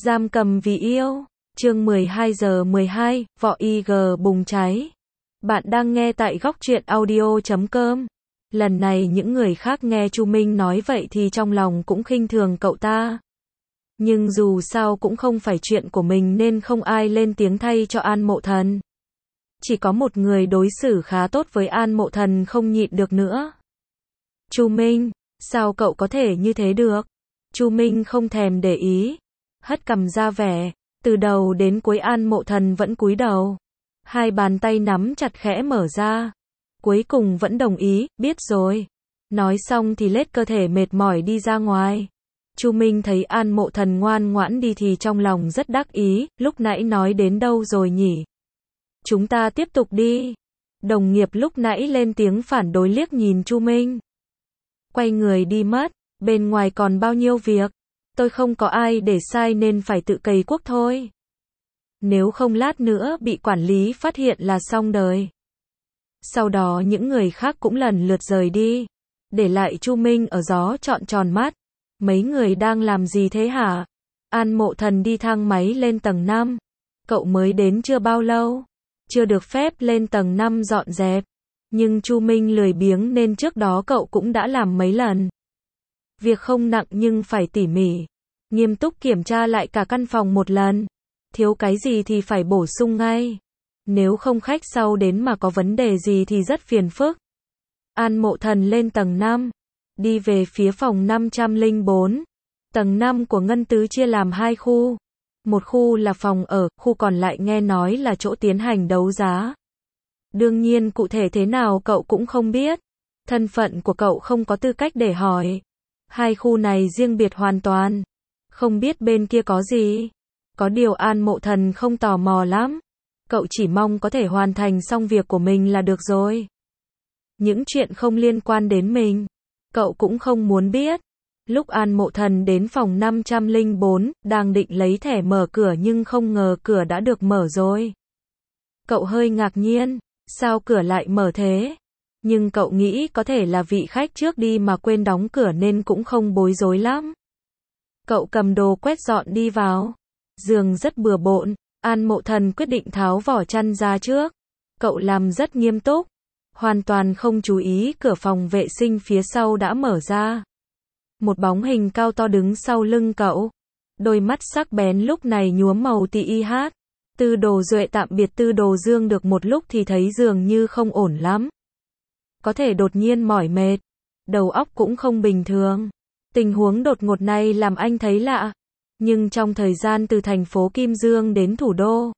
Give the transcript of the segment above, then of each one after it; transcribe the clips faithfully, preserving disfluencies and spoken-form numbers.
Giam cầm vì yêu. Chương mười hai giờ mười hai, vỏ i giê bùng cháy. Bạn đang nghe tại góc truyện audio chấm com. Lần này những người khác nghe Chu Minh nói vậy thì trong lòng cũng khinh thường cậu ta. Nhưng dù sao cũng không phải chuyện của mình nên không ai lên tiếng thay cho An Mộ Thần. Chỉ có một người đối xử khá tốt với An Mộ Thần không nhịn được nữa. Chu Minh, sao cậu có thể như thế được? Chu Minh không thèm để ý, hất cằm ra vẻ, từ đầu đến cuối An Mộ Thần vẫn cúi đầu. Hai bàn tay nắm chặt khẽ mở ra. Cuối cùng vẫn đồng ý, biết rồi. Nói xong thì lết cơ thể mệt mỏi đi ra ngoài. Chu Minh thấy An Mộ Thần ngoan ngoãn đi thì trong lòng rất đắc ý, lúc nãy nói đến đâu rồi nhỉ? Chúng ta tiếp tục đi. Đồng nghiệp lúc nãy lên tiếng phản đối liếc nhìn Chu Minh. Quay người đi mất, bên ngoài còn bao nhiêu việc. Tôi không có ai để sai nên phải tự cày cuốc thôi. Nếu không lát nữa bị quản lý phát hiện là xong đời. Sau đó những người khác cũng lần lượt rời đi. Để lại Chu Minh ở gió trọn tròn mắt. Mấy người đang làm gì thế hả? An Mộ Thần đi thang máy lên tầng năm. Cậu mới đến chưa bao lâu. Chưa được phép lên tầng năm dọn dẹp. Nhưng Chu Minh lười biếng nên trước đó cậu cũng đã làm mấy lần. Việc không nặng nhưng phải tỉ mỉ. Nghiêm túc kiểm tra lại cả căn phòng một lần. Thiếu cái gì thì phải bổ sung ngay. Nếu không khách sau đến mà có vấn đề gì thì rất phiền phức. An Mộ Thần lên tầng năm. Đi về phía phòng năm trăm lẻ bốn. Tầng năm của Ngân Tứ chia làm hai khu. Một khu là phòng ở, khu còn lại nghe nói là chỗ tiến hành đấu giá. Đương nhiên cụ thể thế nào cậu cũng không biết. Thân phận của cậu không có tư cách để hỏi. Hai khu này riêng biệt hoàn toàn. Không biết bên kia có gì. Có điều An Mộ Thần không tò mò lắm. Cậu chỉ mong có thể hoàn thành xong việc của mình là được rồi. Những chuyện không liên quan đến mình, cậu cũng không muốn biết. Lúc An Mộ Thần đến phòng năm trăm lẻ bốn, đang định lấy thẻ mở cửa nhưng không ngờ cửa đã được mở rồi. Cậu hơi ngạc nhiên, sao cửa lại mở thế? Nhưng cậu nghĩ có thể là vị khách trước đi mà quên đóng cửa nên cũng không bối rối lắm. Cậu cầm đồ quét dọn đi vào. Giường rất bừa bộn, An Mộ Thần quyết định tháo vỏ chăn ra trước. Cậu làm rất nghiêm túc, hoàn toàn không chú ý cửa phòng vệ sinh phía sau đã mở ra. Một bóng hình cao to đứng sau lưng cậu. Đôi mắt sắc bén lúc này nhuốm màu tì i hát. Tư Đồ Duệ tạm biệt Tư Đồ Dương được một lúc thì thấy dường như không ổn lắm. Có thể đột nhiên mỏi mệt. Đầu óc cũng không bình thường. Tình huống đột ngột này làm anh thấy lạ. Nhưng trong thời gian từ thành phố Kim Dương đến thủ đô,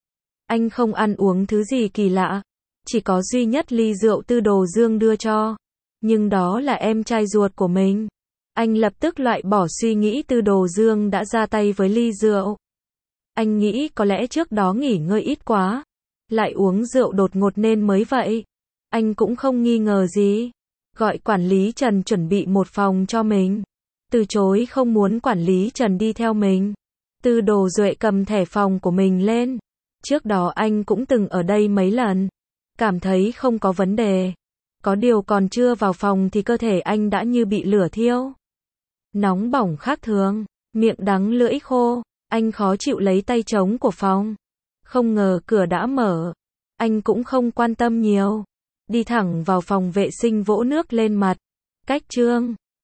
anh không ăn uống thứ gì kỳ lạ. Chỉ có duy nhất ly rượu Tư Đồ Dương đưa cho. Nhưng đó là em trai ruột của mình. Anh lập tức loại bỏ suy nghĩ Tư Đồ Dương đã ra tay với ly rượu. Anh nghĩ có lẽ trước đó nghỉ ngơi ít quá. Lại uống rượu đột ngột nên mới vậy. Anh cũng không nghi ngờ gì. Gọi quản lý Trần chuẩn bị một phòng cho mình. Từ chối không muốn quản lý Trần đi theo mình. Tư Đồ Duệ cầm thẻ phòng của mình lên. Trước đó anh cũng từng ở đây mấy lần. Cảm thấy không có vấn đề. Có điều còn chưa vào phòng thì cơ thể anh đã như bị lửa thiêu. Nóng bỏng khác thường, miệng đắng lưỡi khô. Anh khó chịu lấy tay trống của phòng. Không ngờ cửa đã mở. Anh cũng không quan tâm nhiều. Đi thẳng vào phòng vệ sinh vỗ nước lên mặt. Cách trương.